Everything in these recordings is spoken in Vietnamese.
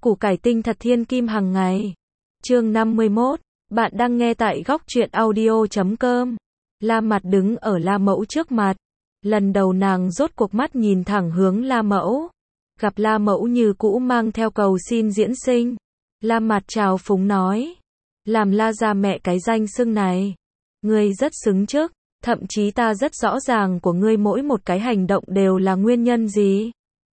Củ cải tinh thật thiên kim hàng ngày. Chương 51. Bạn đang nghe tại góc truyện audio.com. La Mặt đứng ở La Mẫu trước mặt. Lần đầu nàng rốt cuộc mắt nhìn thẳng hướng La Mẫu. Gặp La Mẫu như cũ mang theo cầu xin diễn sinh. La Mặt trào phúng nói. Làm La gia mẹ cái danh xưng này. Ngươi rất xứng trước. Thậm chí ta rất rõ ràng của ngươi mỗi một cái hành động đều là nguyên nhân gì.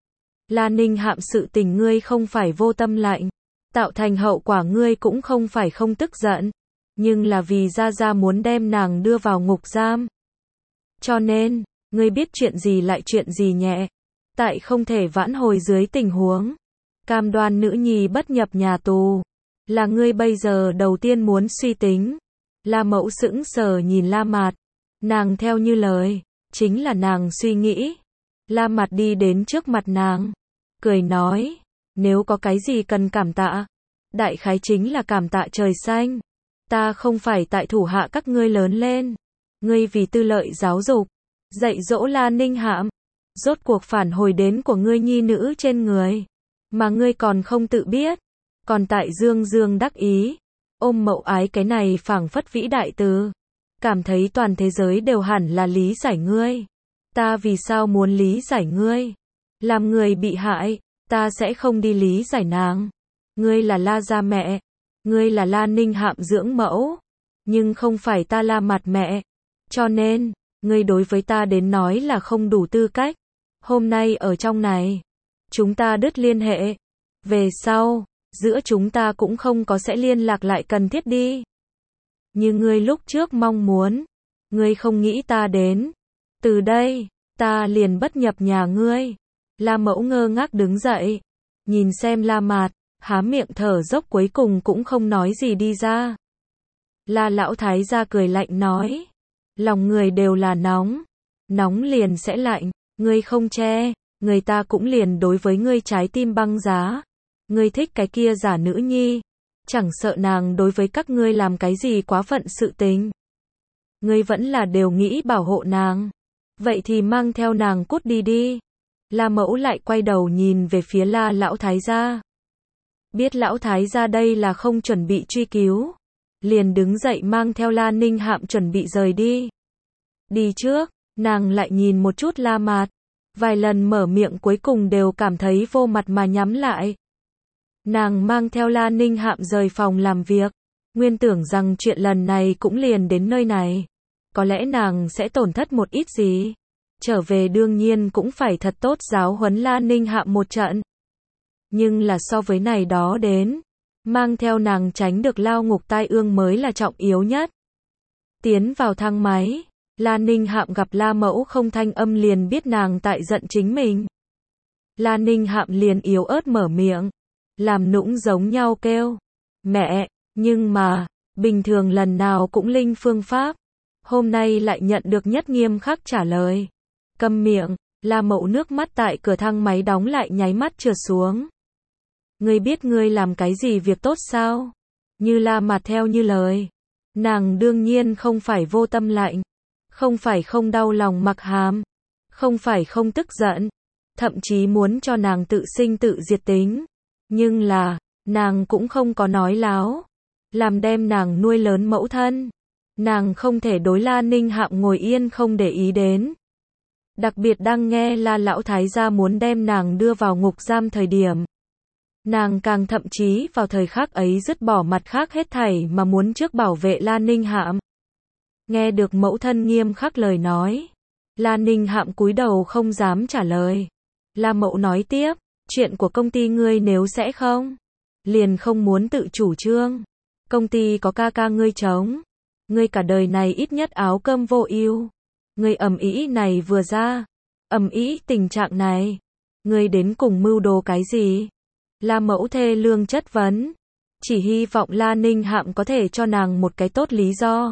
La Ninh Hạm sự tình ngươi không phải vô tâm lạnh. Tạo thành hậu quả ngươi cũng không phải không tức giận. Nhưng là vì Gia Gia muốn đem nàng đưa vào ngục giam. Cho nên, ngươi biết chuyện gì lại chuyện gì nhẹ. Tại không thể vãn hồi dưới tình huống. Cam đoan nữ nhi bất nhập nhà tù. Là ngươi bây giờ đầu tiên muốn suy tính. La Mẫu sững sờ nhìn La Mạt. Nàng theo như lời. Chính là nàng suy nghĩ. La Mạt đi đến trước mặt nàng. Cười nói. Nếu có cái gì cần cảm tạ. Đại khái chính là cảm tạ trời xanh. Ta không phải tại thủ hạ các ngươi lớn lên. Ngươi vì tư lợi giáo dục. Dạy dỗ La Ninh Hạm. Rốt cuộc phản hồi đến của ngươi nhi nữ trên người. Mà ngươi còn không tự biết. Còn tại dương dương đắc ý. Ôm mậu ái cái này phảng phất vĩ đại từ. Cảm thấy toàn thế giới đều hẳn là lý giải ngươi. Ta vì sao muốn lý giải ngươi? Làm người bị hại, ta sẽ không đi lý giải nàng. Ngươi là La gia mẹ. Ngươi là La Ninh Hạm dưỡng mẫu. Nhưng không phải ta La Mặt mẹ. Cho nên, ngươi đối với ta đến nói là không đủ tư cách. Hôm nay ở trong này, chúng ta đứt liên hệ. Về sau, giữa chúng ta cũng không có sẽ liên lạc lại cần thiết đi. Như ngươi lúc trước mong muốn. Ngươi không nghĩ ta đến. Từ đây, ta liền bất nhập nhà ngươi. La Mẫu ngơ ngác đứng dậy. Nhìn xem La Mạt, há miệng thở dốc cuối cùng cũng không nói gì đi ra. La Lão Thái gia cười lạnh nói. Lòng người đều là nóng. Nóng liền sẽ lạnh. Ngươi không che, người ta cũng liền đối với ngươi trái tim băng giá. Ngươi thích cái kia giả nữ nhi. Chẳng sợ nàng đối với các ngươi làm cái gì quá phận sự tình. Ngươi vẫn là đều nghĩ bảo hộ nàng. Vậy thì mang theo nàng cút đi đi. La Mẫu lại quay đầu nhìn về phía La Lão Thái gia. Biết Lão Thái gia đây là không chuẩn bị truy cứu. Liền đứng dậy mang theo La Ninh Hạm chuẩn bị rời đi. Đi trước, nàng lại nhìn một chút La Mạt. Vài lần mở miệng cuối cùng đều cảm thấy vô mặt mà nhắm lại. Nàng mang theo La Ninh Hạm rời phòng làm việc. Nguyên tưởng rằng chuyện lần này cũng liền đến nơi này. Có lẽ nàng sẽ tổn thất một ít gì. Trở về đương nhiên cũng phải thật tốt giáo huấn La Ninh Hạm một trận. Nhưng là so với này đó đến. Mang theo nàng tránh được lao ngục tai ương mới là trọng yếu nhất. Tiến vào thang máy. La Ninh Hạm gặp La Mẫu không thanh âm liền biết nàng tại giận chính mình. La Ninh Hạm liền yếu ớt mở miệng. Làm nũng giống nhau kêu. Mẹ, nhưng mà, bình thường lần nào cũng linh phương pháp. Hôm nay lại nhận được nhất nghiêm khắc trả lời. Câm miệng, La Mẫu nước mắt tại cửa thang máy đóng lại nháy mắt trượt xuống. Ngươi biết ngươi làm cái gì việc tốt sao? Như La Mặt theo như lời. Nàng đương nhiên không phải vô tâm lạnh. Không phải không đau lòng mặc hàm. Không phải không tức giận. Thậm chí muốn cho nàng tự sinh tự diệt tính. Nhưng là, nàng cũng không có nói láo. Làm đem nàng nuôi lớn mẫu thân. Nàng không thể đối La Ninh Hạm ngồi yên không để ý đến. Đặc biệt đang nghe La Lão Thái gia muốn đem nàng đưa vào ngục giam thời điểm. Nàng càng thậm chí vào thời khắc ấy dứt bỏ mặt khác hết thảy mà muốn trước bảo vệ La Ninh Hạm. Nghe được mẫu thân nghiêm khắc lời nói. La Ninh Hạm cúi đầu không dám trả lời. La Mẫu nói tiếp. Chuyện của công ty ngươi nếu sẽ không. Liền không muốn tự chủ trương. Công ty có ca ca ngươi chống. Ngươi cả đời này ít nhất áo cơm vô ưu. Ngươi ầm ĩ này vừa ra. Ầm ĩ tình trạng này. Ngươi đến cùng mưu đồ cái gì? La Mẫu thê lương chất vấn. Chỉ hy vọng La Ninh Hạm có thể cho nàng một cái tốt lý do.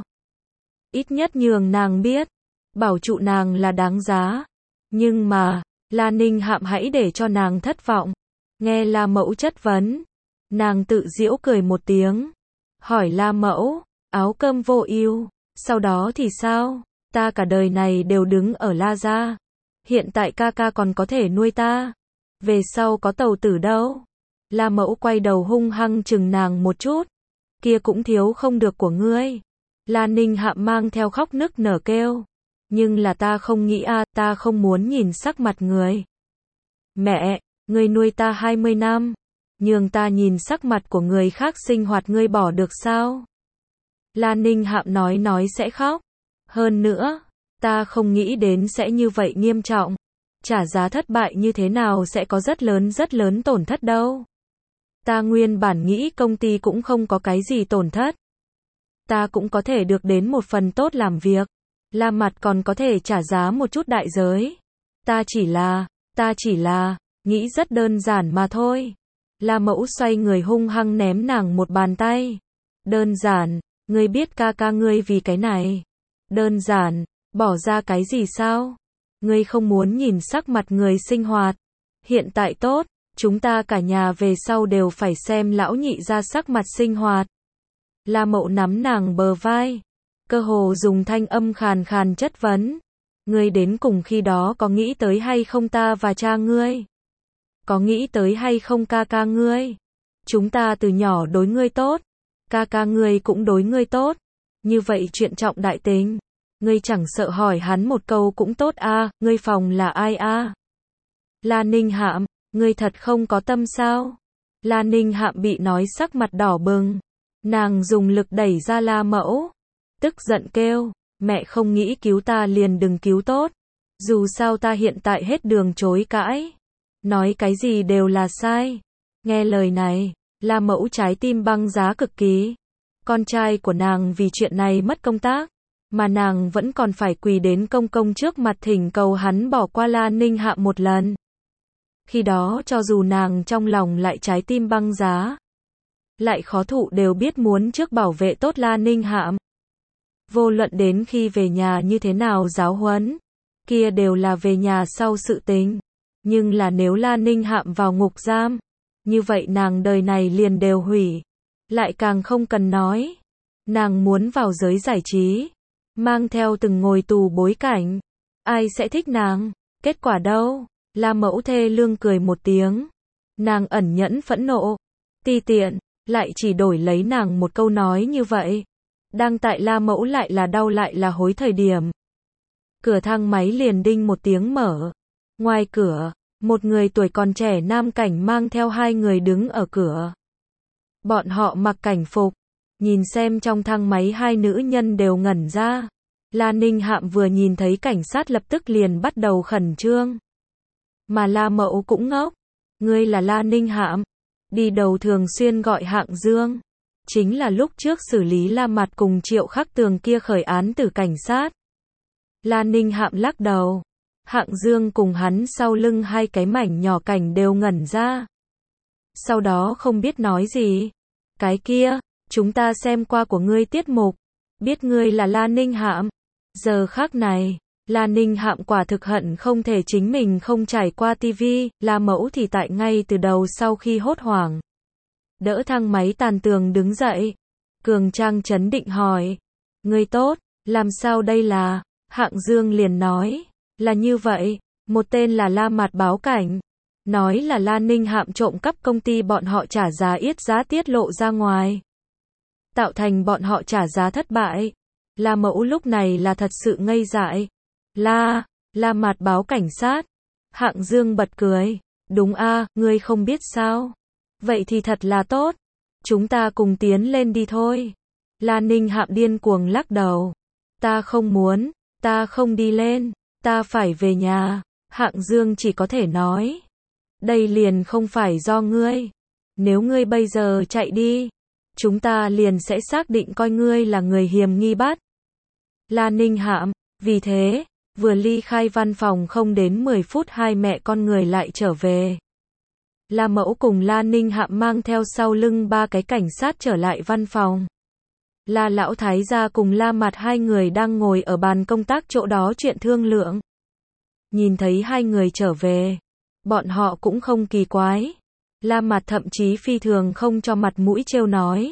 Ít nhất nhường nàng biết. Bảo trụ nàng là đáng giá. Nhưng mà, La Ninh Hạm hãy để cho nàng thất vọng. Nghe La Mẫu chất vấn. Nàng tự giễu cười một tiếng. Hỏi La Mẫu, áo cơm vô ưu, sau đó thì sao? Ta cả đời này đều đứng ở La gia. Hiện tại ca ca còn có thể nuôi ta. Về sau có tàu tử đâu? La Mẫu quay đầu hung hăng chừng nàng một chút. Kia cũng thiếu không được của ngươi. La Ninh Hạm mang theo khóc nức nở kêu. Nhưng là ta không nghĩ ta không muốn nhìn sắc mặt người. Mẹ, ngươi nuôi ta 20 năm. Nhường ta nhìn sắc mặt của người khác sinh hoạt ngươi bỏ được sao? La Ninh Hạm nói sẽ khóc. Hơn nữa, ta không nghĩ đến sẽ như vậy nghiêm trọng. Trả giá thất bại như thế nào sẽ có rất lớn tổn thất đâu. Ta nguyên bản nghĩ công ty cũng không có cái gì tổn thất. Ta cũng có thể được đến một phần tốt làm việc. La Mặt còn có thể trả giá một chút đại giới. Ta chỉ là, nghĩ rất đơn giản mà thôi. La Mẫu xoay người hung hăng ném nàng một bàn tay. Đơn giản, ngươi biết ca ngươi vì cái này. Đơn giản, bỏ ra cái gì sao? Ngươi không muốn nhìn sắc mặt người sinh hoạt. Hiện tại tốt, chúng ta cả nhà về sau đều phải xem lão nhị ra sắc mặt sinh hoạt. La Mậu nắm nàng bờ vai, cơ hồ dùng thanh âm khàn khàn chất vấn. Ngươi đến cùng khi đó có nghĩ tới hay không ta và cha ngươi? Có nghĩ tới hay không ca ngươi? Chúng ta từ nhỏ đối ngươi tốt, ca ngươi cũng đối ngươi tốt. Như vậy chuyện trọng đại tính, ngươi chẳng sợ hỏi hắn một câu cũng tốt ngươi phòng là ai La Ninh Hạm, ngươi thật không có tâm sao? La Ninh Hạm bị nói sắc mặt đỏ bừng. Nàng dùng lực đẩy ra La Mẫu. Tức giận kêu, mẹ không nghĩ cứu ta liền đừng cứu tốt. Dù sao ta hiện tại hết đường chối cãi. Nói cái gì đều là sai. Nghe lời này, La Mẫu trái tim băng giá cực kỳ. Con trai của nàng vì chuyện này mất công tác. Mà nàng vẫn còn phải quỳ đến công trước mặt thỉnh cầu hắn bỏ qua La Ninh Hạm một lần. Khi đó cho dù nàng trong lòng lại trái tim băng giá, lại khó thụ đều biết muốn trước bảo vệ tốt La Ninh Hạm. Vô luận đến khi về nhà như thế nào giáo huấn, kia đều là về nhà sau sự tính. Nhưng là nếu La Ninh Hạm vào ngục giam, như vậy nàng đời này liền đều hủy. Lại càng không cần nói, nàng muốn vào giới giải trí, mang theo từng ngồi tù bối cảnh. Ai sẽ thích nàng? Kết quả đâu? La Mẫu thê lương cười một tiếng. Nàng ẩn nhẫn phẫn nộ. Ti tiện, lại chỉ đổi lấy nàng một câu nói như vậy. Đang tại La Mẫu lại là đau lại là hối thời điểm. Cửa thang máy liền đinh một tiếng mở. Ngoài cửa, một người tuổi còn trẻ nam cảnh mang theo hai người đứng ở cửa. Bọn họ mặc cảnh phục. Nhìn xem trong thang máy hai nữ nhân đều ngẩn ra. La Ninh Hạm vừa nhìn thấy cảnh sát lập tức liền bắt đầu khẩn trương. Mà La Mẫu cũng ngốc. Ngươi là La Ninh Hạm. Đi đầu thường xuyên gọi Hạng Dương. Chính là lúc trước xử lý La Mặt cùng Triệu Khắc Tường kia khởi án từ cảnh sát. La Ninh Hạm lắc đầu. Hạng Dương cùng hắn sau lưng hai cái mảnh nhỏ cảnh đều ngẩn ra. Sau đó không biết nói gì. Cái kia, chúng ta xem qua của ngươi tiết mục. Biết ngươi là La Ninh Hạm. Giờ khác này, La Ninh Hạm quả thực hận không thể chính mình không trải qua tivi. La Mẫu thì tại ngay từ đầu sau khi hốt hoảng. Đỡ thang máy tàn tường đứng dậy. Cường trang trấn định hỏi. Ngươi tốt, làm sao đây là? Hạng Dương liền nói. Là như vậy, một tên là La Mặt báo cảnh. Nói là La Ninh Hạm trộm cắp công ty bọn họ trả giá yết giá tiết lộ ra ngoài. Tạo thành bọn họ trả giá thất bại. La Mẫu lúc này là thật sự ngây dại. La Mặt báo cảnh sát. Hạng Dương bật cười. Đúng ngươi không biết sao? Vậy thì thật là tốt. Chúng ta cùng tiến lên đi thôi. La Ninh Hạm điên cuồng lắc đầu. Ta không muốn, ta không đi lên, ta phải về nhà. Hạng Dương chỉ có thể nói. Đây liền không phải do ngươi. Nếu ngươi bây giờ chạy đi, chúng ta liền sẽ xác định coi ngươi là người hiểm nghi bắt. La Ninh Hạm, vì thế, vừa ly khai văn phòng không đến 10 phút hai mẹ con người lại trở về. La Mẫu cùng La Ninh Hạm mang theo sau lưng ba cái cảnh sát trở lại văn phòng. La Lão Thái gia cùng La Mặt hai người đang ngồi ở bàn công tác chỗ đó chuyện thương lượng. Nhìn thấy hai người trở về, bọn họ cũng không kỳ quái. La Mặt thậm chí phi thường không cho mặt mũi trêu nói.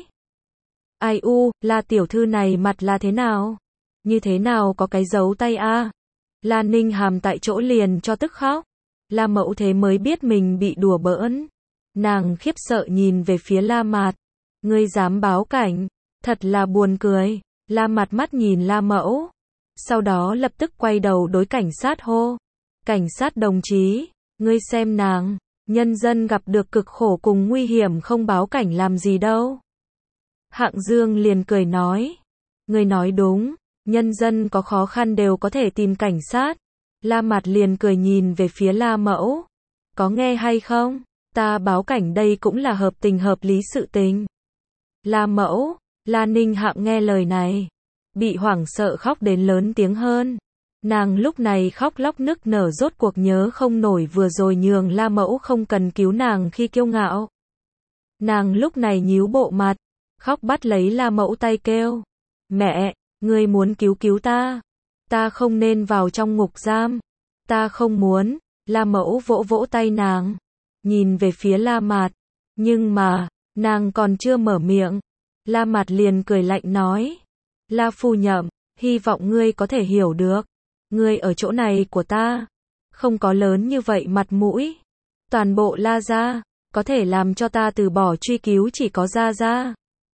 Ai La tiểu thư này mặt là thế nào? Như thế nào có cái dấu tay La Ninh Hàm tại chỗ liền cho tức khóc. La Mẫu thế mới biết mình bị đùa bỡn. Nàng khiếp sợ nhìn về phía La Mạt. Ngươi dám báo cảnh, thật là buồn cười. La Mạt mắt nhìn La Mẫu, sau đó lập tức quay đầu đối cảnh sát hô. Cảnh sát đồng chí, ngươi xem nàng, nhân dân gặp được cực khổ cùng nguy hiểm không báo cảnh làm gì đâu. Hạng Dương liền cười nói. Ngươi nói đúng, nhân dân có khó khăn đều có thể tìm cảnh sát. La Mạt liền cười nhìn về phía La Mẫu. Có nghe hay không? Ta báo cảnh đây cũng là hợp tình hợp lý sự tình. La Mẫu, La Ninh Hạm nghe lời này, bị hoảng sợ khóc đến lớn tiếng hơn. Nàng lúc này khóc lóc nức nở rốt cuộc nhớ không nổi vừa rồi nhường La Mẫu không cần cứu nàng khi kiêu ngạo. Nàng lúc này nhíu bộ mặt, khóc bắt lấy La Mẫu tay kêu. Mẹ, ngươi muốn cứu ta. Ta không nên vào trong ngục giam. Ta không muốn. La Mẫu vỗ vỗ tay nàng, nhìn về phía La Mạt. Nhưng mà, nàng còn chưa mở miệng. La Mạt liền cười lạnh nói. La phu nhậm, hy vọng ngươi có thể hiểu được. Ngươi ở chỗ này của ta, không có lớn như vậy mặt mũi. Toàn bộ La gia, có thể làm cho ta từ bỏ truy cứu chỉ có Gia Gia.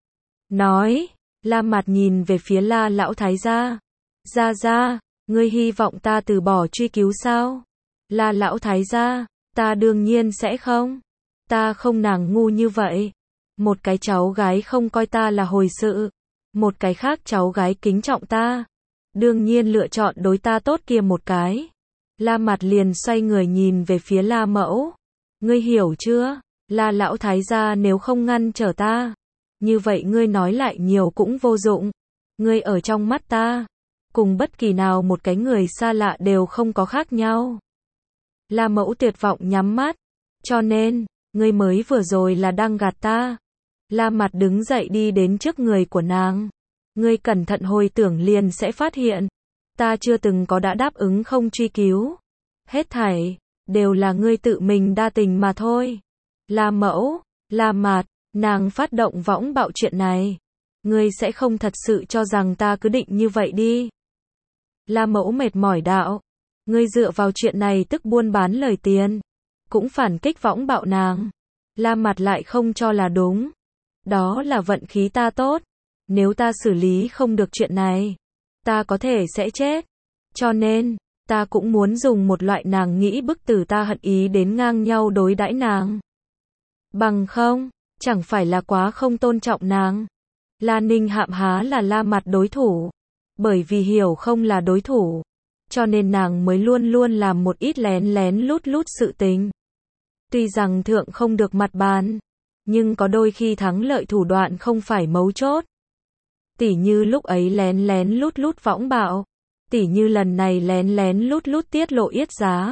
Nói, La Mạt nhìn về phía La lão thái gia. Gia Gia, ngươi hy vọng ta từ bỏ truy cứu sao? La lão thái gia, ta đương nhiên sẽ không. Ta không nàng ngu như vậy. Một cái cháu gái không coi ta là hồi sự. Một cái khác cháu gái kính trọng ta. Đương nhiên lựa chọn đối ta tốt kia một cái. La Mạt liền xoay người nhìn về phía La Mẫu. Ngươi hiểu chưa? La lão thái gia nếu không ngăn trở ta, như vậy ngươi nói lại nhiều cũng vô dụng. Ngươi ở trong mắt ta, cùng bất kỳ nào một cái người xa lạ đều không có khác nhau. La Mẫu tuyệt vọng nhắm mắt. Cho nên, ngươi mới vừa rồi là đang gạt ta. La Mạt đứng dậy đi đến trước người của nàng. Ngươi cẩn thận hồi tưởng liền sẽ phát hiện. Ta chưa từng có đã đáp ứng không truy cứu. Hết thảy, đều là ngươi tự mình đa tình mà thôi. La Mẫu, La Mạt, nàng phát động võng bạo chuyện này. Ngươi sẽ không thật sự cho rằng ta cứ định như vậy đi. La Mẫu mệt mỏi đạo. Ngươi dựa vào chuyện này tức buôn bán lời tiền. Cũng phản kích võng bạo nàng. La Mạt lại không cho là đúng. Đó là vận khí ta tốt. Nếu ta xử lý không được chuyện này, ta có thể sẽ chết. Cho nên, ta cũng muốn dùng một loại nàng nghĩ bức tử ta hận ý đến ngang nhau đối đãi nàng. Bằng không, chẳng phải là quá không tôn trọng nàng. La Ninh Hạm há là La Mạt đối thủ. Bởi vì hiểu không là đối thủ, cho nên nàng mới luôn luôn làm một ít lén lén lút lút sự tình. Tuy rằng thượng không được mặt bàn, nhưng có đôi khi thắng lợi thủ đoạn không phải mấu chốt. Tỉ như lúc ấy lén lén lút lút võng bạo, tỉ như lần này lén lén lút lút tiết lộ yết giá.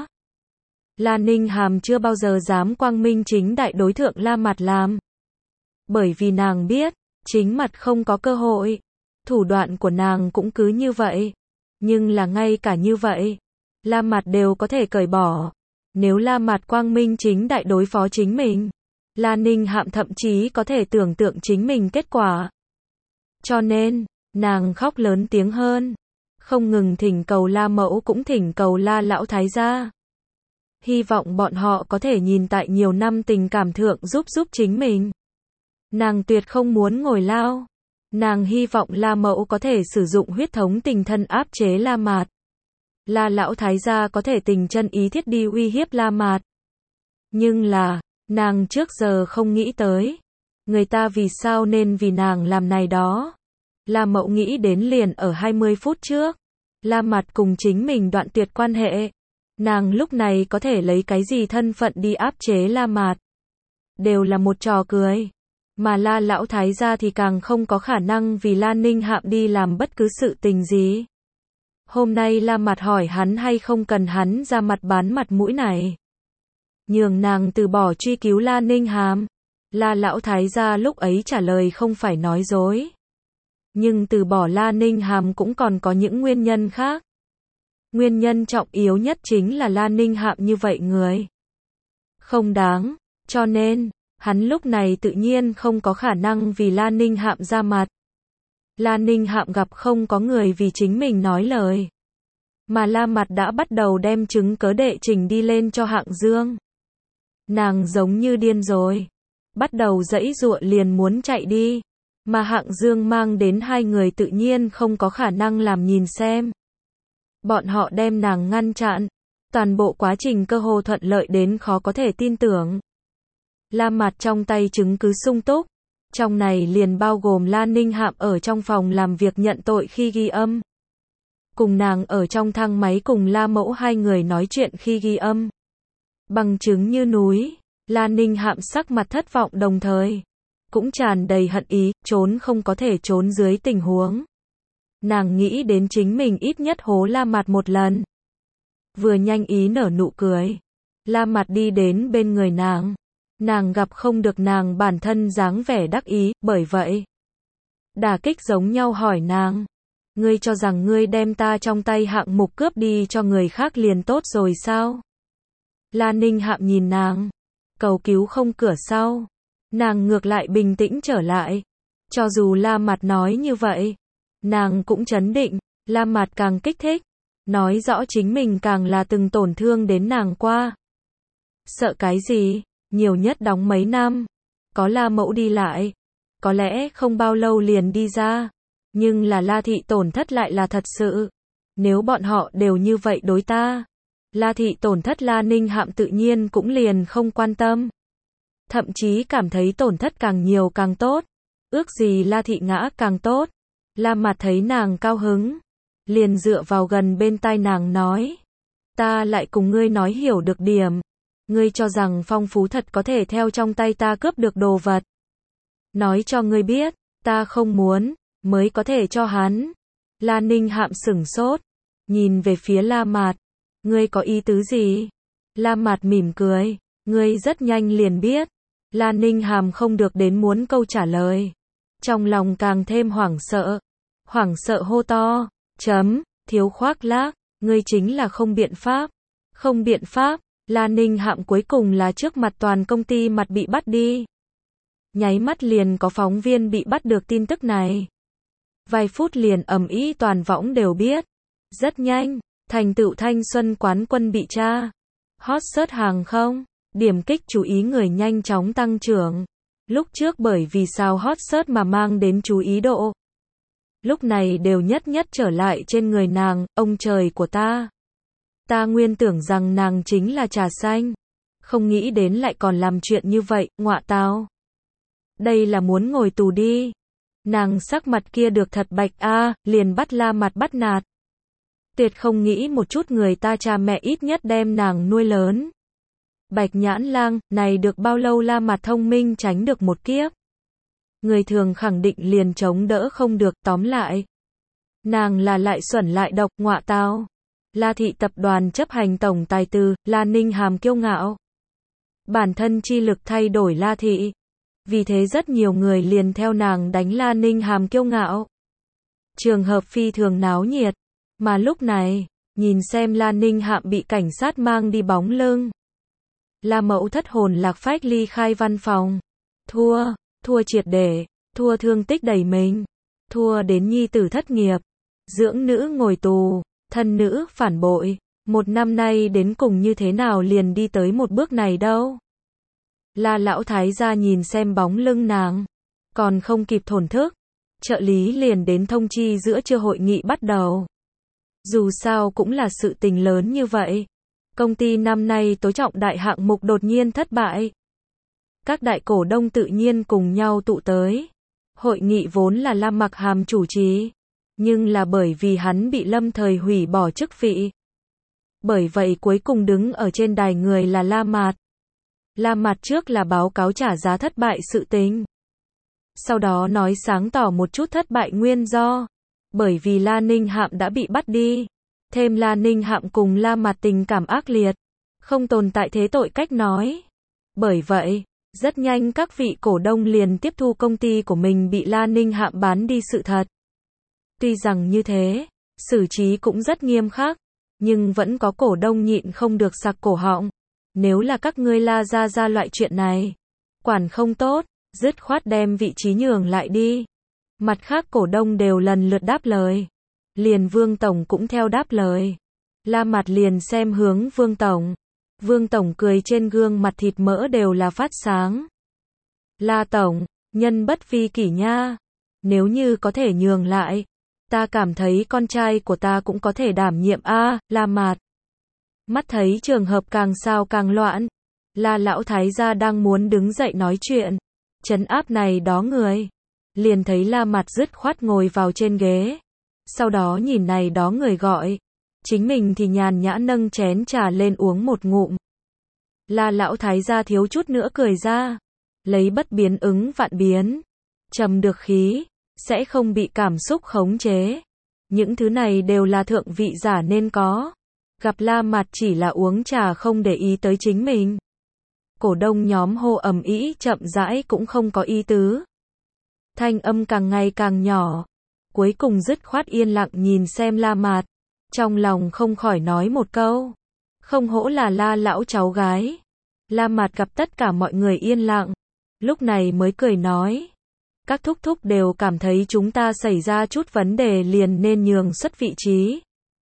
La Ninh Hàm chưa bao giờ dám quang minh chính đại đối thượng La Mạt làm. Bởi vì nàng biết, chính mặt không có cơ hội. Thủ đoạn của nàng cũng cứ như vậy. Nhưng là ngay cả như vậy, La Mạt đều có thể cởi bỏ. Nếu La Mạt quang minh chính đại đối phó chính mình, La Ninh Hạm thậm chí có thể tưởng tượng chính mình kết quả. Cho nên, nàng khóc lớn tiếng hơn. Không ngừng thỉnh cầu La Mẫu cũng thỉnh cầu La lão thái gia. Hy vọng bọn họ có thể nhìn tại nhiều năm tình cảm thượng giúp chính mình. Nàng tuyệt không muốn ngồi lao. Nàng hy vọng La Mẫu có thể sử dụng huyết thống tình thân áp chế La Mạt. La lão thái gia có thể tình chân ý thiết đi uy hiếp La Mạt. Nhưng là, nàng trước giờ không nghĩ tới. Người ta vì sao nên vì nàng làm này đó. La Mẫu nghĩ đến liền ở 20 phút trước. La Mạt cùng chính mình đoạn tuyệt quan hệ. Nàng lúc này có thể lấy cái gì thân phận đi áp chế La Mạt. Đều là một trò cười. Mà La lão thái gia thì càng không có khả năng vì La Ninh Hạm đi làm bất cứ sự tình gì. Hôm nay La Mạt hỏi hắn hay không cần hắn ra mặt bán mặt mũi này. Nhường nàng từ bỏ truy cứu La Ninh Hàm. La lão thái gia lúc ấy trả lời không phải nói dối. Nhưng từ bỏ La Ninh Hàm cũng còn có những nguyên nhân khác. Nguyên nhân trọng yếu nhất chính là La Ninh Hạm như vậy người không đáng, cho nên hắn lúc này tự nhiên không có khả năng vì La Ninh Hạm ra mặt. La Ninh Hạm gặp không có người vì chính mình nói lời. Mà La Mạt đã bắt đầu đem chứng cớ đệ trình đi lên cho Hạng Dương. Nàng giống như điên rồi. Bắt đầu giãy giụa liền muốn chạy đi. Mà Hạng Dương mang đến hai người tự nhiên không có khả năng làm nhìn xem. Bọn họ đem nàng ngăn chặn. Toàn bộ quá trình cơ hồ thuận lợi đến khó có thể tin tưởng. La Mạt trong tay chứng cứ sung túc. Trong này liền bao gồm La Ninh Hạm ở trong phòng làm việc nhận tội khi ghi âm. Cùng nàng ở trong thang máy cùng La Mẫu hai người nói chuyện khi ghi âm. Bằng chứng như núi. La Ninh Hạm sắc mặt thất vọng đồng thời cũng tràn đầy hận ý, trốn không có thể trốn dưới tình huống. Nàng nghĩ đến chính mình ít nhất hố La Mạt một lần. Vừa nhanh ý nở nụ cười. La Mạt đi đến bên người nàng. Nàng gặp không được nàng bản thân dáng vẻ đắc ý, bởi vậy đả kích giống nhau hỏi nàng. Ngươi cho rằng ngươi đem ta trong tay hạng mục cướp đi cho người khác liền tốt rồi sao? La Ninh Hạm nhìn nàng. Cầu cứu không cửa sau. Nàng ngược lại bình tĩnh trở lại. Cho dù La Mạt nói như vậy, nàng cũng trấn định. La Mạt càng kích thích. Nói rõ chính mình càng là từng tổn thương đến nàng qua. Sợ cái gì? Nhiều nhất đóng mấy năm. Có La Mẫu đi lại. Có lẽ không bao lâu liền đi ra. Nhưng là La Thị tổn thất lại là thật sự. Nếu bọn họ đều như vậy đối ta, La Thị tổn thất La Ninh Hạm tự nhiên cũng liền không quan tâm. Thậm chí cảm thấy tổn thất càng nhiều càng tốt. Ước gì La Thị ngã càng tốt. La Mạt thấy nàng cao hứng. Liền dựa vào gần bên tai nàng nói. Ta lại cùng ngươi nói hiểu được điểm. Ngươi cho rằng Phong Phú thật có thể theo trong tay ta cướp được đồ vật. Nói cho ngươi biết, ta không muốn, mới có thể cho hắn. La Ninh Hạm sửng sốt. Nhìn về phía La Mạt. Ngươi có ý tứ gì? La Mạt mỉm cười. Ngươi rất nhanh liền biết. La Ninh Hàm không được đến muốn câu trả lời. Trong lòng càng thêm hoảng sợ. Hoảng sợ hô to. Thiếu khoác lác. Ngươi chính là không biện pháp. Không biện pháp. La Ninh Hạm cuối cùng là trước mặt toàn công ty mặt bị bắt đi. Nháy mắt liền có phóng viên bị bắt được tin tức này. Vài phút liền ầm ĩ toàn võng đều biết. Rất nhanh, thành tựu thanh xuân quán quân bị tra. Hot search hàng không, điểm kích chú ý người nhanh chóng tăng trưởng. Lúc trước bởi vì sao hot search mà mang đến chú ý độ. Lúc này đều nhất nhất trở lại trên người nàng, ông trời của ta. Ta nguyên tưởng rằng nàng chính là trà xanh. Không nghĩ đến lại còn làm chuyện như vậy, ngọa tao. Đây là muốn ngồi tù đi. Nàng sắc mặt kia được thật bạch liền bắt La Mạt bắt nạt. Tuyệt không nghĩ một chút người ta cha mẹ ít nhất đem nàng nuôi lớn. Bạch Nhãn Lang, này được bao lâu La Mạt thông minh tránh được một kiếp. Người thường khẳng định liền chống đỡ không được, tóm lại. Nàng là lại xuẩn lại độc, ngọa tao. La Thị tập đoàn chấp hành tổng tài từ, La Ninh Hàm kiêu ngạo. Bản thân chi lực thay đổi La Thị. Vì thế rất nhiều người liền theo nàng đánh La Ninh Hàm kiêu ngạo. Trường hợp phi thường náo nhiệt. Mà lúc này, nhìn xem La Ninh Hạm bị cảnh sát mang đi bóng lưng. La Mẫu thất hồn lạc phách ly khai văn phòng. Thua triệt để, thua thương tích đầy mình. Thua đến nhi tử thất nghiệp. Dưỡng nữ ngồi tù, thân nữ phản bội. Một năm nay đến cùng như thế nào liền đi tới một bước này đâu. La lão thái gia nhìn xem bóng lưng nàng. Còn không kịp thổn thức. Trợ lý liền đến thông chi giữa trưa hội nghị bắt đầu. Dù sao cũng là sự tình lớn như vậy. Công ty năm nay tối trọng đại hạng mục đột nhiên thất bại. Các đại cổ đông tự nhiên cùng nhau tụ tới. Hội nghị vốn là Lam Mặc Hàm chủ trì. Nhưng là bởi vì hắn bị lâm thời hủy bỏ chức vị. Bởi vậy cuối cùng đứng ở trên đài người là La Mạt. La Mạt trước là báo cáo trả giá thất bại sự tình. Sau đó nói sáng tỏ một chút thất bại nguyên do. Bởi vì La Ninh Hạm đã bị bắt đi. Thêm La Ninh Hạm cùng La Mạt tình cảm ác liệt. Không tồn tại thế tội cách nói. Bởi vậy, rất nhanh các vị cổ đông liền tiếp thu công ty của mình bị La Ninh Hạm bán đi sự thật. Tuy rằng như thế, xử trí cũng rất nghiêm khắc. Nhưng vẫn có cổ đông nhịn không được sặc cổ họng. Nếu là các ngươi La ra loại chuyện này. Quản không tốt, dứt khoát đem vị trí nhường lại đi. Mặt khác cổ đông đều lần lượt đáp lời. Liền Vương Tổng cũng theo đáp lời. La Mạt liền xem hướng Vương Tổng. Vương Tổng cười trên gương mặt thịt mỡ đều là phát sáng. La Tổng, nhân bất vi kỷ nha. Nếu như có thể nhường lại, ta cảm thấy con trai của ta cũng có thể đảm nhiệm a. La Mạt. Mắt thấy trường hợp càng sao càng loạn. La lão thái gia đang muốn đứng dậy nói chuyện, trấn áp này đó người. Liền thấy La Mạt dứt khoát ngồi vào trên ghế. Sau đó nhìn này đó người gọi. Chính mình thì nhàn nhã nâng chén trà lên uống một ngụm. La lão thái gia thiếu chút nữa cười ra. Lấy bất biến ứng vạn biến. Trầm được khí, sẽ không bị cảm xúc khống chế. Những thứ này đều là thượng vị giả nên có. Gặp La Mạt chỉ là uống trà không để ý tới chính mình. Cổ đông nhóm hô ầm ĩ chậm rãi cũng không có ý tứ. Thanh âm càng ngày càng nhỏ. Cuối cùng dứt khoát yên lặng nhìn xem La Mạt. Trong lòng không khỏi nói một câu. Không hổ là La lão cháu gái. La Mạt gặp tất cả mọi người yên lặng. Lúc này mới cười nói. Các thúc thúc đều cảm thấy chúng ta xảy ra chút vấn đề liền nên nhường xuất vị trí.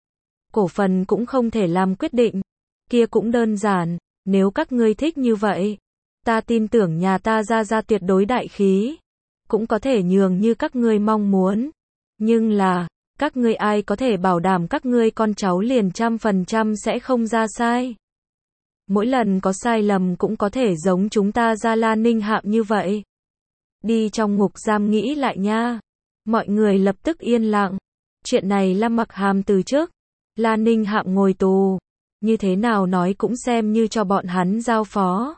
Cổ phần cũng không thể làm quyết định. Kia cũng đơn giản. Nếu các ngươi thích như vậy, ta tin tưởng nhà ta ra tuyệt đối đại khí. Cũng có thể nhường như các ngươi mong muốn. Nhưng là, các ngươi ai có thể bảo đảm các ngươi con cháu liền 100% sẽ không ra sai. Mỗi lần có sai lầm cũng có thể giống chúng ta ra La Ninh Hạm như vậy. Đi trong ngục giam nghĩ lại nha. Mọi người lập tức yên lặng. Chuyện này Lâm Mặc Hàm từ trước. La Ninh Hạm ngồi tù. Như thế nào nói cũng xem như cho bọn hắn giao phó.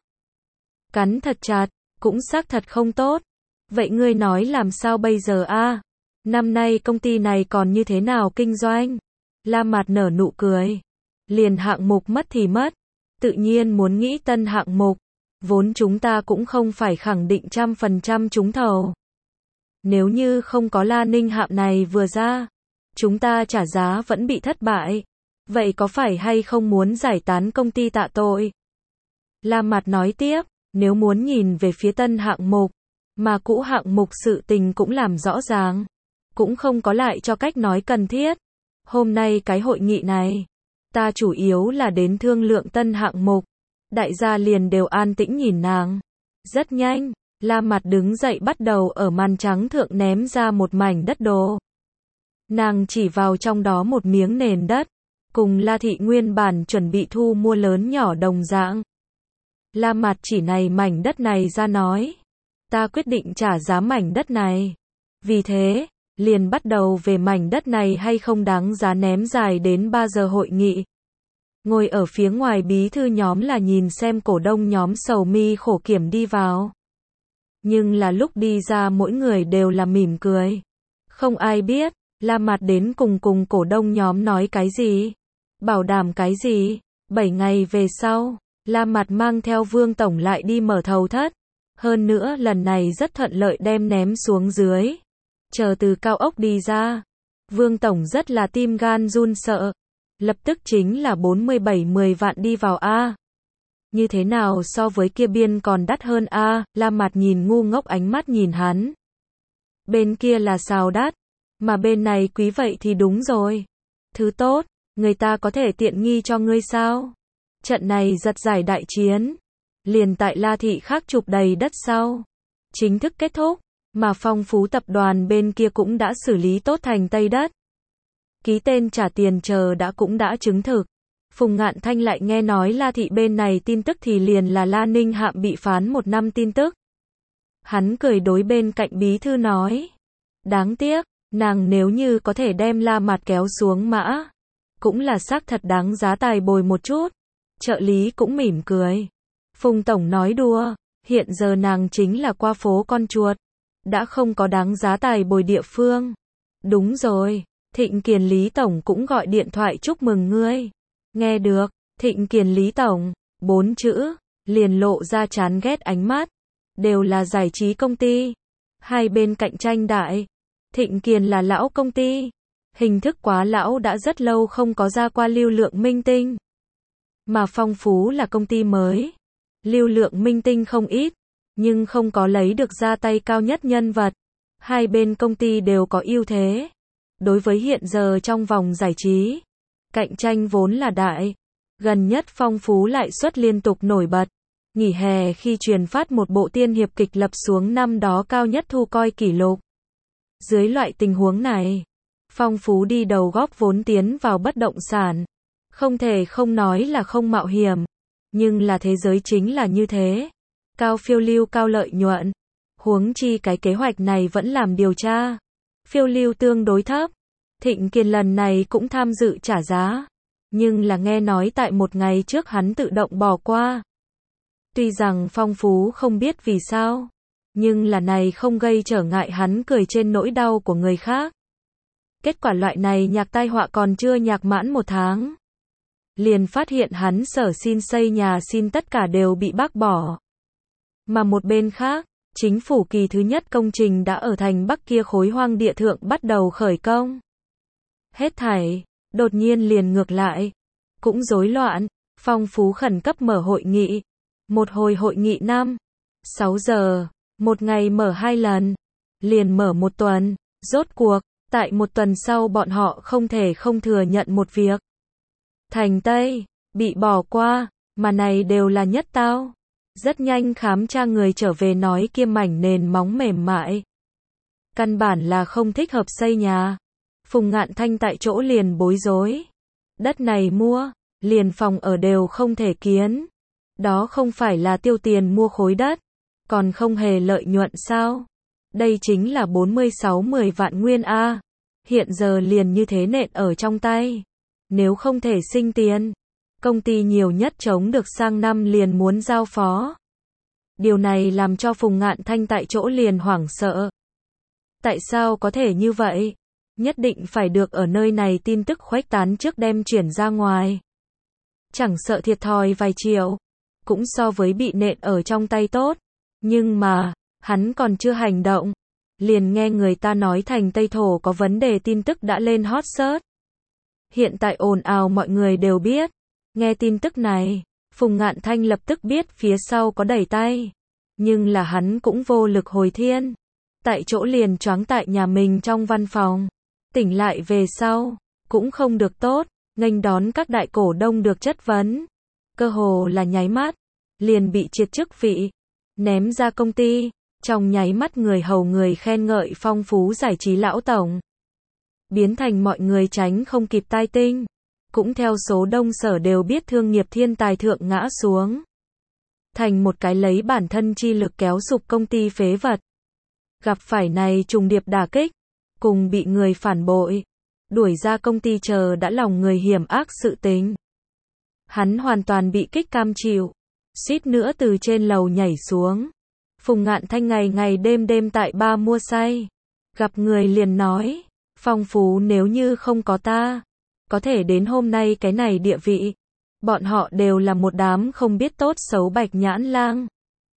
Cắn thật chặt, cũng xác thật không tốt. Vậy ngươi nói làm sao bây giờ a? Năm nay công ty này còn như thế nào kinh doanh? La Mạt nở nụ cười. Liền hạng mục mất thì mất. Tự nhiên muốn nghĩ tân hạng mục. Vốn chúng ta cũng không phải khẳng định 100% trúng thầu. Nếu như không có La Ninh Hạm này vừa ra, chúng ta trả giá vẫn bị thất bại. Vậy có phải hay không muốn giải tán công ty tạ tội? La Mạt nói tiếp, nếu muốn nhìn về phía tân hạng mục, mà cũ hạng mục sự tình cũng làm rõ ràng, cũng không có lại cho cách nói cần thiết. Hôm nay cái hội nghị này, ta chủ yếu là đến thương lượng tân hạng mục. Đại gia liền đều an tĩnh nhìn nàng. Rất nhanh, La Mạt đứng dậy bắt đầu ở màn trắng thượng ném ra một mảnh đất đồ. Nàng chỉ vào trong đó một miếng nền đất, cùng La Thị nguyên bản chuẩn bị thu mua lớn nhỏ đồng dạng. La Mạt chỉ này mảnh đất này ra nói. Ta quyết định trả giá mảnh đất này. Vì thế, liền bắt đầu về mảnh đất này hay không đáng giá ném dài đến 3 giờ hội nghị. Ngồi ở phía ngoài bí thư nhóm là nhìn xem cổ đông nhóm sầu mi khổ kiểm đi vào. Nhưng là lúc đi ra mỗi người đều là mỉm cười. Không ai biết, La Mạt đến cùng cổ đông nhóm nói cái gì, bảo đảm cái gì. 7 ngày về sau, La Mạt mang theo Vương Tổng lại đi mở thầu thất. Hơn nữa lần này rất thuận lợi đem ném xuống dưới. Chờ từ cao ốc đi ra, Vương Tổng rất là tim gan run sợ. Lập tức chính là 47-10 vạn đi vào a. Như thế nào so với kia biên còn đắt hơn a? La Mạt nhìn ngu ngốc ánh mắt nhìn hắn. Bên kia là sao đắt, mà bên này quý vậy thì đúng rồi. Thứ tốt, người ta có thể tiện nghi cho ngươi sao? Trận này giật giải đại chiến, liền tại La Thị khác chụp đầy đất sau, chính thức kết thúc, mà Phong Phú tập đoàn bên kia cũng đã xử lý tốt thành Tây đất. Ký tên trả tiền chờ cũng đã chứng thực. Phùng Ngạn Thanh lại nghe nói La Thị bên này tin tức thì liền là La Ninh Hạm bị phán 1 năm tin tức. Hắn cười đối bên cạnh bí thư nói. Đáng tiếc, nàng nếu như có thể đem La Mạt kéo xuống mã, cũng là xác thật đáng giá tài bồi một chút. Trợ lý cũng mỉm cười. Phùng Tổng nói đùa, hiện giờ nàng chính là qua phố con chuột, đã không có đáng giá tài bồi địa phương. Đúng rồi. Thịnh Kiền Lý Tổng cũng gọi điện thoại chúc mừng ngươi. Nghe được, Thịnh Kiền Lý Tổng, 4 chữ, liền lộ ra chán ghét ánh mắt. Đều là giải trí công ty. Hai bên cạnh tranh đại. Thịnh Kiền là lão công ty. Hình thức quá lão đã rất lâu không có ra qua lưu lượng minh tinh. Mà Phong Phú là công ty mới. Lưu lượng minh tinh không ít, nhưng không có lấy được ra tay cao nhất nhân vật. Hai bên công ty đều có ưu thế. Đối với hiện giờ trong vòng giải trí, cạnh tranh vốn là đại, Gần nhất Phong Phú lại suất liên tục nổi bật. Nghỉ hè khi truyền phát một bộ tiên hiệp kịch lập xuống năm đó cao nhất thu coi kỷ lục. Dưới loại tình huống này, Phong Phú đi đầu góp vốn tiến vào bất động sản. Không thể không nói là không mạo hiểm, nhưng là thế giới chính là như thế. Cao phiêu lưu cao lợi nhuận. Huống chi cái kế hoạch này vẫn làm điều tra. Phiêu lưu tương đối thấp. Thịnh Kiền lần này cũng tham dự trả giá. Nhưng là nghe nói tại một ngày trước hắn tự động bỏ qua. Tuy rằng Phong Phú không biết vì sao, nhưng là này không gây trở ngại hắn cười trên nỗi đau của người khác. Kết quả loại này nhạc tai họa còn chưa nhạc mãn 1 tháng. Liền phát hiện hắn sở xin xây nhà xin tất cả đều bị bác bỏ. Mà một bên khác, chính phủ kỳ thứ nhất công trình đã ở thành Bắc kia khối hoang địa thượng bắt đầu khởi công. Hết thảy, đột nhiên liền ngược lại. Cũng rối loạn, Phong Phú khẩn cấp mở hội nghị. Một hồi hội nghị 5-6 giờ, một ngày mở 2 lần. Liền mở 1 tuần, rốt cuộc, tại 1 tuần sau bọn họ không thể không thừa nhận một việc. Thành Tây, bị bỏ qua, mà này đều là nhất tao. Rất nhanh khám tra người trở về nói kia mảnh nền móng mềm mại. Căn bản là không thích hợp xây nhà. Phùng Ngạn Thanh tại chỗ liền bối rối. Đất này mua, liền phòng ở đều không thể kiến. Đó không phải là tiêu tiền mua khối đất, còn không hề lợi nhuận sao? Đây chính là 46-10 vạn nguyên A. Hiện giờ liền như thế nện ở trong tay. Nếu không thể sinh tiền, công ty nhiều nhất chống được sang năm liền muốn giao phó. Điều này làm cho Phùng Ngạn Thanh tại chỗ liền hoảng sợ. Tại sao có thể như vậy? Nhất định phải được ở nơi này tin tức khuếch tán trước đem chuyển ra ngoài. Chẳng sợ thiệt thòi vài triệu, cũng so với bị nện ở trong tay tốt. Nhưng mà, hắn còn chưa hành động. Liền nghe người ta nói thành Tây Thổ có vấn đề tin tức đã lên hot search. Hiện tại ồn ào mọi người đều biết. Nghe tin tức này, Phùng Ngạn Thanh lập tức biết phía sau có đẩy tay. Nhưng là hắn cũng vô lực hồi thiên. Tại chỗ liền choáng tại nhà mình trong văn phòng. Tỉnh lại về sau, cũng không được tốt, nghênh đón các đại cổ đông được chất vấn. Cơ hồ là nháy mắt, liền bị triệt chức vị, ném ra công ty, trong nháy mắt người hầu người khen ngợi Phong Phú giải trí lão tổng. Biến thành mọi người tránh không kịp tai tinh, cũng theo số đông sở đều biết thương nghiệp thiên tài thượng ngã xuống. Thành một cái lấy bản thân chi lực kéo sụp công ty phế vật. Gặp phải này trùng điệp đả kích, cùng bị người phản bội, đuổi ra công ty chờ đã lòng người hiểm ác sự tình. Hắn hoàn toàn bị kích cam chịu, suýt nữa từ trên lầu nhảy xuống. Phùng Ngạn Thanh ngày ngày đêm đêm tại ba mua say. Gặp người liền nói, Phong Phú nếu như không có ta, có thể đến hôm nay cái này địa vị. Bọn họ đều là một đám không biết tốt xấu bạch nhãn lang.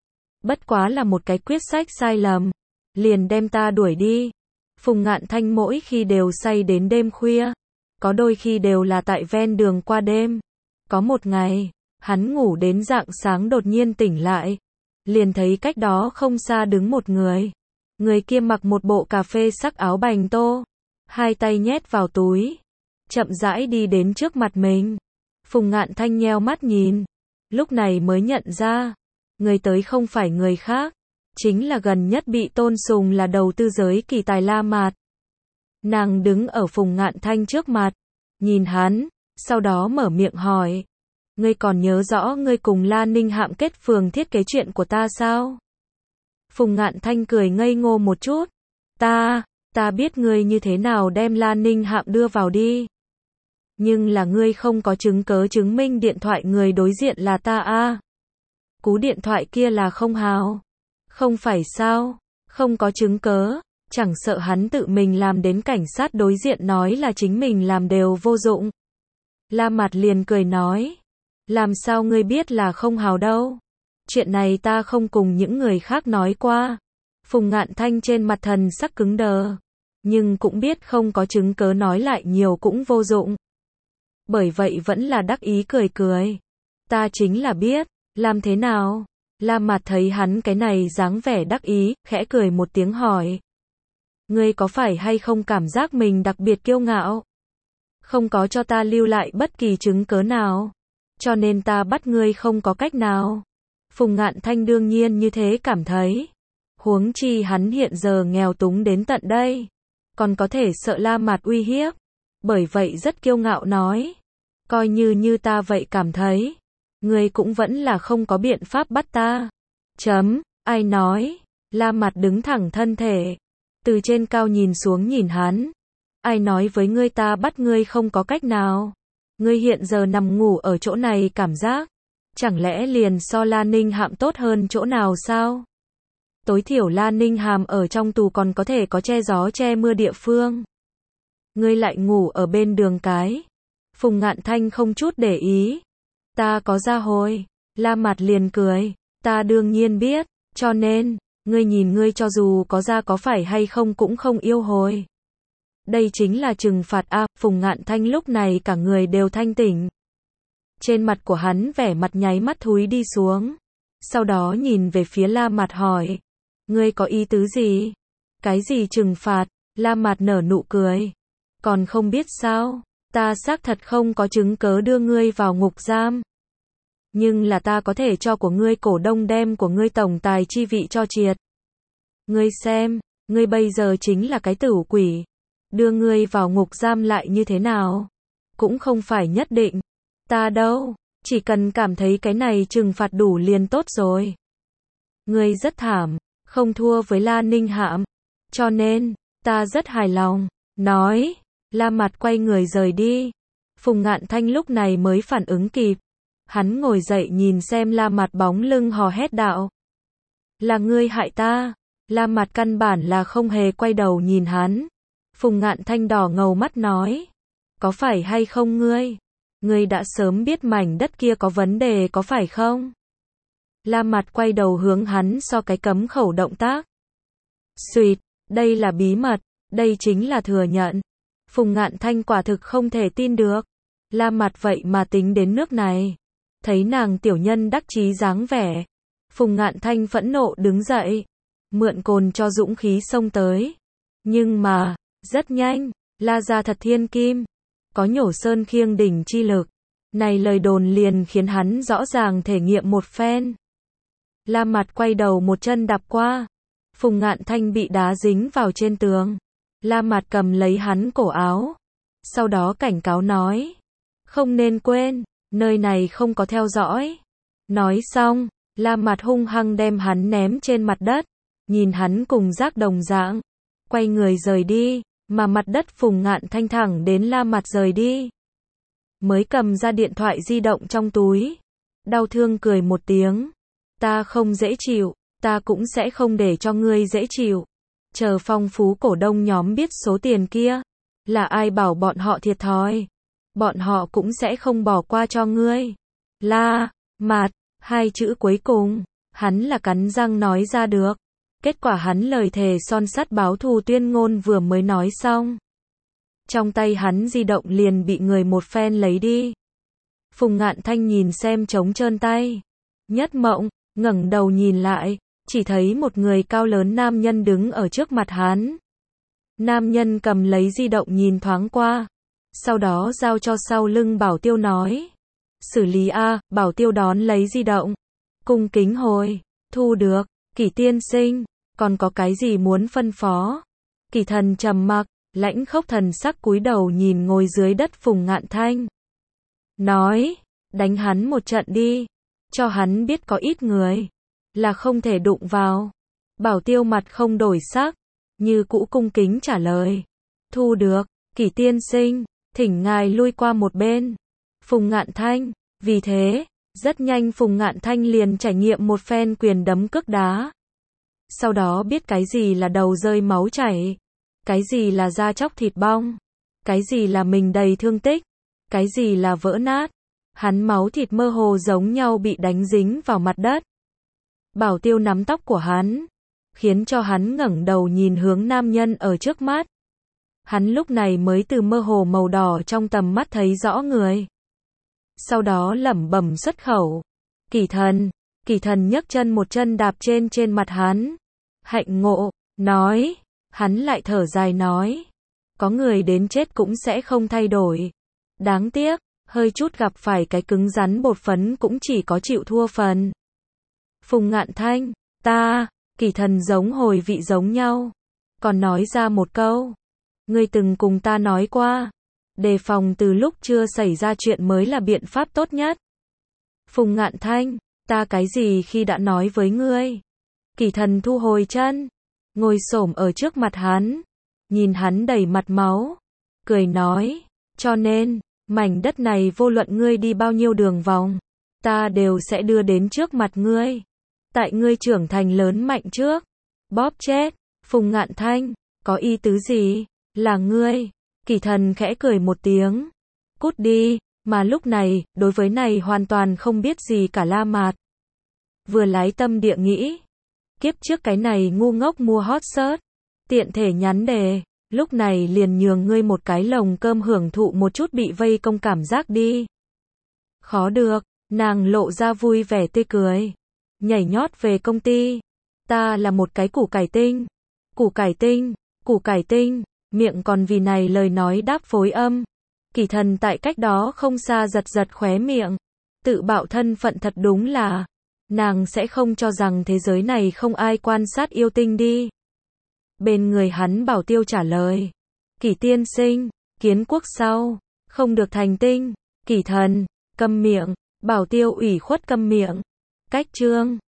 Bất quá là một cái quyết sách sai lầm, liền đem ta đuổi đi. Phùng Ngạn Thanh mỗi khi đều say đến đêm khuya, có đôi khi đều là tại ven đường qua đêm. Có một ngày, hắn ngủ đến rạng sáng đột nhiên tỉnh lại, liền thấy cách đó không xa đứng một người. Người kia mặc một bộ cà phê sắc áo bành tô, hai tay nhét vào túi, chậm rãi đi đến trước mặt mình. Phùng Ngạn Thanh nheo mắt nhìn, lúc này mới nhận ra, người tới không phải người khác, chính là gần nhất bị tôn sùng là đầu tư giới kỳ tài La Mạt. Nàng đứng ở Phùng Ngạn Thanh trước mặt, nhìn hắn, sau đó mở miệng hỏi, ngươi còn nhớ rõ ngươi cùng La Ninh Hạm kết phường thiết kế chuyện của ta sao? Phùng Ngạn Thanh cười ngây ngô một chút, ta biết ngươi như thế nào đem La Ninh Hạm đưa vào đi. Nhưng là ngươi không có chứng cớ chứng minh điện thoại người đối diện là ta a. Cú điện thoại kia là không hào. Không phải sao, không có chứng cớ, chẳng sợ hắn tự mình làm đến cảnh sát đối diện nói là chính mình làm đều vô dụng. La Mạt liền cười nói, làm sao ngươi biết là không hào đâu? Chuyện này ta không cùng những người khác nói qua. Phùng Ngạn Thanh trên mặt thần sắc cứng đờ, nhưng cũng biết không có chứng cớ nói lại nhiều cũng vô dụng. Bởi vậy vẫn là đắc ý cười cười. Ta chính là biết, làm thế nào? La Mạt thấy hắn cái này dáng vẻ đắc ý, khẽ cười một tiếng hỏi. Ngươi có phải hay không cảm giác mình đặc biệt kiêu ngạo? Không có cho ta lưu lại bất kỳ chứng cớ nào. cho nên ta bắt ngươi không có cách nào. Phùng Ngạn Thanh đương nhiên như thế cảm thấy. Huống chi hắn hiện giờ nghèo túng đến tận đây, còn có thể sợ La Mạt uy hiếp. Bởi vậy rất kiêu ngạo nói, coi như ta vậy cảm thấy, ngươi cũng vẫn là không có biện pháp bắt ta. Ai nói? La Mạt đứng thẳng thân thể, từ trên cao nhìn xuống nhìn hắn. Ai nói với ngươi ta bắt ngươi không có cách nào? Ngươi hiện giờ nằm ngủ ở chỗ này cảm giác, chẳng lẽ liền so La Ninh Hạm tốt hơn chỗ nào sao? Tối thiểu La Ninh Hàm ở trong tù còn có thể có che gió che mưa địa phương. Ngươi lại ngủ ở bên đường cái. Phùng Ngạn Thanh không chút để ý. Ta có ra hồi. La Mạt liền cười. Ta đương nhiên biết, cho nên, ngươi nhìn ngươi cho dù có ra có phải hay không cũng không yêu hồi. Đây chính là trừng phạt a. Phùng Ngạn Thanh lúc này cả người đều thanh tỉnh. Trên mặt của hắn vẻ mặt nháy mắt thúi đi xuống. Sau đó nhìn về phía La Mạt hỏi. Ngươi có ý tứ gì? Cái gì trừng phạt? La Mạt nở nụ cười. Còn không biết sao? Ta xác thật không có chứng cớ đưa ngươi vào ngục giam. Nhưng là ta có thể cho của ngươi cổ đông đem của ngươi tổng tài chi vị cho triệt. Ngươi xem, ngươi bây giờ chính là cái tửu quỷ. Đưa ngươi vào ngục giam lại như thế nào? Cũng không phải nhất định. Ta đâu, chỉ cần cảm thấy cái này trừng phạt đủ liền tốt rồi. Ngươi rất thảm, không thua với La Ninh Hạm. Cho nên, ta rất hài lòng. Nói, La Mạt quay người rời đi. Phùng Ngạn Thanh lúc này mới phản ứng kịp. Hắn ngồi dậy nhìn xem La Mạt bóng lưng hò hét đạo. Là ngươi hại ta. La Mạt căn bản là không hề quay đầu nhìn hắn. Phùng Ngạn Thanh đỏ ngầu mắt nói. Có phải hay không ngươi? Ngươi đã sớm biết mảnh đất kia có vấn đề có phải không? La Mạt quay đầu hướng hắn so cái cấm khẩu động tác. Xuyệt, đây là bí mật, đây chính là thừa nhận. Phùng Ngạn Thanh quả thực không thể tin được. La Mạt vậy mà tính đến nước này. Thấy nàng tiểu nhân đắc chí dáng vẻ. Phùng Ngạn Thanh phẫn nộ đứng dậy. Mượn cồn cho dũng khí xông tới. Nhưng mà, rất nhanh, La gia thật thiên kim. Có nhổ sơn khiêng đỉnh chi lực. Này lời đồn liền khiến hắn rõ ràng thể nghiệm một phen. La Mạt quay đầu một chân đạp qua. Phùng Ngạn Thanh bị đá dính vào trên tường. La Mạt cầm lấy hắn cổ áo. Sau đó cảnh cáo nói. Không nên quên, nơi này không có theo dõi. Nói xong, La Mạt hung hăng đem hắn ném trên mặt đất. Nhìn hắn cùng rác đồng dạng. Quay người rời đi, mà mặt đất Phùng Ngạn Thanh thẳng đến La Mạt rời đi. Mới cầm ra điện thoại di động trong túi. Đau thương cười một tiếng. Ta không dễ chịu, ta cũng sẽ không để cho ngươi dễ chịu. Chờ phong phú cổ đông nhóm biết số tiền kia, là ai bảo bọn họ thiệt thòi. Bọn họ cũng sẽ không bỏ qua cho ngươi. La Mạt, hai chữ cuối cùng, hắn là cắn răng nói ra được. Kết quả hắn lời thề son sắt báo thù tuyên ngôn vừa mới nói xong. Trong tay hắn di động liền bị người một phen lấy đi. Phùng Ngạn Thanh nhìn xem trống trơn tay. Nhất mộng, ngẩng đầu nhìn lại, chỉ thấy một người cao lớn nam nhân đứng ở trước mặt hắn. Nam nhân cầm lấy di động nhìn thoáng qua. Sau đó giao cho sau lưng Bảo Tiêu nói. Xử lý a. Bảo Tiêu đón lấy di động. Cung kính hồi. Thu được. Kỷ tiên sinh. Còn có cái gì muốn phân phó? Kỷ thần trầm mặc. Lãnh khốc thần sắc cúi đầu nhìn ngồi dưới đất Phùng Ngạn Thanh. Nói. Đánh hắn một trận đi. Cho hắn biết có ít người. Là không thể đụng vào. Bảo Tiêu mặt không đổi sắc. Như cũ cung kính trả lời. Thu được. Kỷ tiên sinh. Thỉnh ngài lui qua một bên. Phùng Ngạn Thanh. Vì thế, rất nhanh Phùng Ngạn Thanh liền trải nghiệm một phen quyền đấm cước đá. Sau đó biết cái gì là đầu rơi máu chảy. Cái gì là da chóc thịt bong. Cái gì là mình đầy thương tích. Cái gì là vỡ nát. Hắn máu thịt mơ hồ giống nhau bị đánh dính vào mặt đất. Bảo Tiêu nắm tóc của hắn. Khiến cho hắn ngẩng đầu nhìn hướng nam nhân ở trước mắt. Hắn lúc này mới từ mơ hồ màu đỏ trong tầm mắt thấy rõ người. Sau đó lẩm bẩm xuất khẩu. Kỷ thần nhấc chân một chân đạp trên mặt hắn. Hạnh ngộ, nói. Hắn lại thở dài nói. Có người đến chết cũng sẽ không thay đổi. Đáng tiếc, hơi chút gặp phải cái cứng rắn bột phấn cũng chỉ có chịu thua phần. Phùng Ngạn Thanh, Kỳ Thần giống hồi vị giống nhau. Còn nói ra một câu. Ngươi từng cùng ta nói qua. Đề phòng từ lúc chưa xảy ra chuyện mới là biện pháp tốt nhất. Phùng Ngạn Thanh, ta cái gì khi đã nói với ngươi? Kỳ Thần thu hồi chân. Ngồi xổm ở trước mặt hắn. Nhìn hắn đầy mặt máu. Cười nói. Cho nên, mảnh đất này vô luận ngươi đi bao nhiêu đường vòng. Ta đều sẽ đưa đến trước mặt ngươi. Tại ngươi trưởng thành lớn mạnh trước. Bóp chết. Phùng Ngạn Thanh, có ý tứ gì? Là ngươi. Kỳ Thần khẽ cười một tiếng. Cút đi. Mà lúc này, đối với này hoàn toàn không biết gì cả La Mạt. Vừa lái tâm địa nghĩ. Kiếp trước cái này ngu ngốc mua hot search. Tiện thể nhắn đề. Lúc này liền nhường ngươi một cái lồng cơm hưởng thụ một chút bị vây công cảm giác đi. Khó được. Nàng lộ ra vui vẻ tươi cười. Nhảy nhót về công ty. Ta là một cái củ cải tinh. Củ cải tinh, miệng còn vì này lời nói đáp phối âm. Kỳ Thần tại cách đó không xa giật giật khóe miệng. Tự bạo thân phận thật đúng là. Nàng sẽ không cho rằng thế giới này không ai quan sát yêu tinh đi. Bên người hắn Bảo Tiêu trả lời. Kỳ tiên sinh, kiến quốc sau, không được thành tinh. Kỳ Thần, câm miệng. Bảo Tiêu ủy khuất câm miệng. Cách chương